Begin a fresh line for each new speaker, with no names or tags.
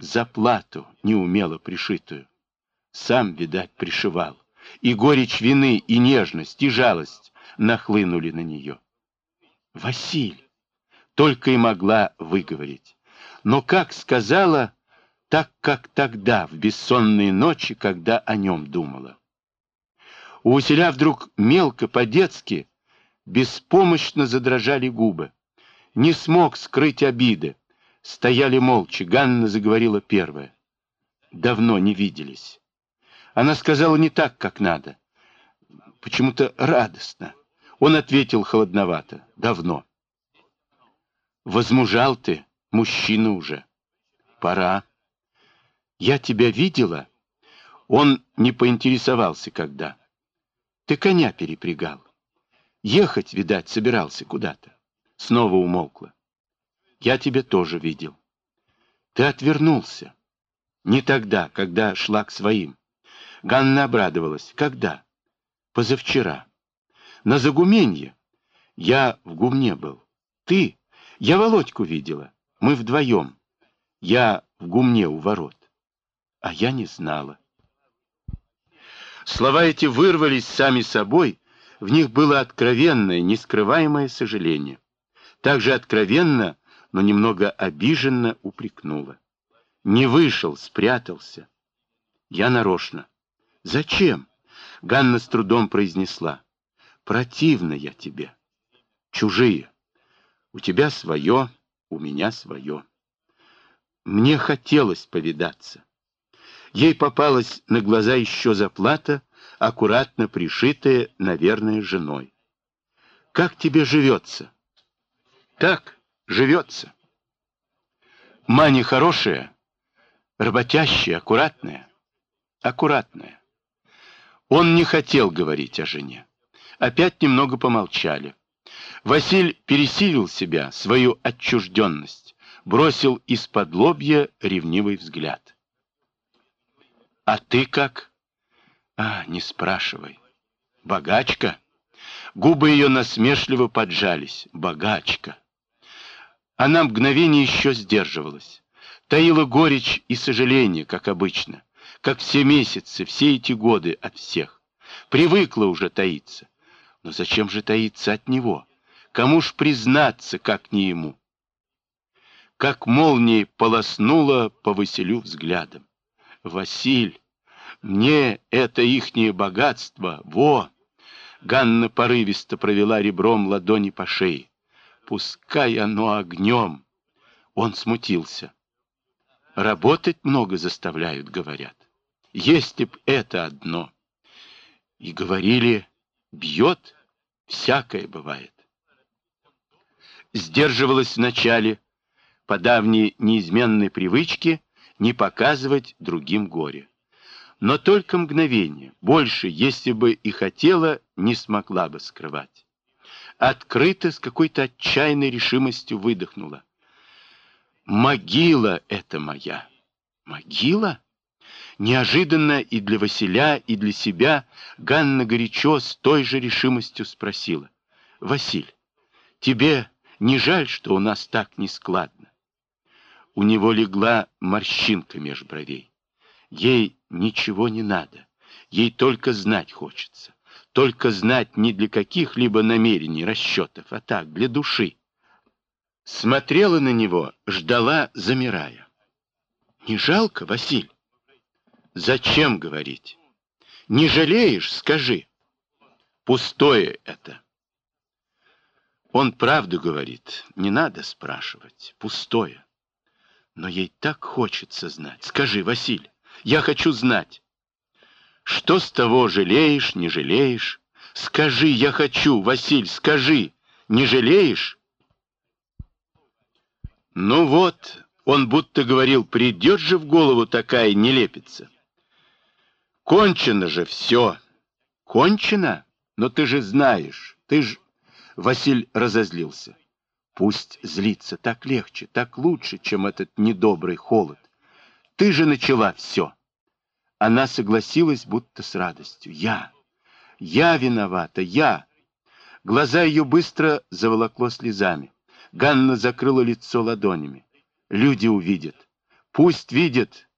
заплату неумело пришитую. Сам, видать, пришивал. И горечь вины, и нежность, и жалость нахлынули на нее. «Василь!» только и могла выговорить. Но как сказала, так как тогда, в бессонные ночи, когда о нем думала. У Василя вдруг мелко, по-детски, беспомощно задрожали губы. Не смог скрыть обиды. Стояли молча. Ганна заговорила первая. Давно не виделись. Она сказала не так, как надо. Почему-то радостно. Он ответил холодновато. Давно. Возмужал ты, мужчина уже. Пора. Я тебя видела? Он не поинтересовался, когда. Ты коня перепрягал. Ехать, видать, собирался куда-то. Снова умолкла. Я тебя тоже видел. Ты отвернулся. Не тогда, когда шла к своим. Ганна обрадовалась. Когда? Позавчера. На Загуменье. Я в гумне был. Ты? Я Володьку видела. Мы вдвоем. Я в гумне у ворот. А я не знала. Слова эти вырвались сами собой. В них было откровенное, нескрываемое сожаление. Также откровенно, но немного обиженно упрекнула. Не вышел, спрятался. Я нарочно. Зачем? Ганна с трудом произнесла. Противно я тебе. Чужие. У тебя свое, у меня свое. Мне хотелось повидаться. Ей попалась на глаза еще заплата, аккуратно пришитая, наверное, женой. Как тебе живется? Так, живется. Маня хорошая, работящая, аккуратная. Аккуратная. Он не хотел говорить о жене. Опять немного помолчали. Василь пересилил себя, свою отчужденность, бросил из-под лобья ревнивый взгляд. А ты как? Не спрашивай. Богачка? Губы ее насмешливо поджались. Богачка. Она мгновение еще сдерживалась. Таила горечь и сожаление, как обычно. Как все месяцы, все эти годы от всех. Привыкла уже таиться. Но зачем же таиться от него? Кому ж признаться, как не ему? Как молнией полоснула по Василю взглядом. Василь, мне это ихнее богатство, во! Ганна порывисто провела ребром ладони по шее. Пускай оно огнем. Он смутился. Работать много заставляют, говорят. Если б это одно. И говорили, бьет, всякое бывает. Сдерживалась вначале по давней неизменной привычке не показывать другим горе. Но только мгновение, больше, если бы и хотела, не смогла бы скрывать. Открыто, с какой-то отчаянной решимостью выдохнула. Могила это моя. Могила? Неожиданно и для Василя, и для себя Ганна горячо с той же решимостью спросила. Василь, тебе не жаль, что у нас так нескладно? У него легла морщинка меж бровей. Ей ничего не надо. Ей только знать хочется. Только знать не для каких-либо намерений, расчетов, а так, для души. Смотрела на него, ждала, замирая. Не жалко, Василь? Зачем говорить? Не жалеешь, скажи. Пустое это. Он правду говорит, не надо спрашивать. Пустое. Но ей так хочется знать. Скажи, Василь, я хочу знать. Что с того, жалеешь, не жалеешь? Скажи, я хочу, Василь, скажи, не жалеешь? Ну вот, он будто говорил, придет же в голову такая нелепица. Кончено же все. Кончено? Но ты же знаешь, ты ж... Василь разозлился. Пусть злится, так легче, так лучше, чем этот недобрый холод. Ты же начала все. Она согласилась, будто с радостью. Я виновата, я. Глаза ее быстро заволокло слезами. Ганна закрыла лицо ладонями. Люди увидят. Пусть видят,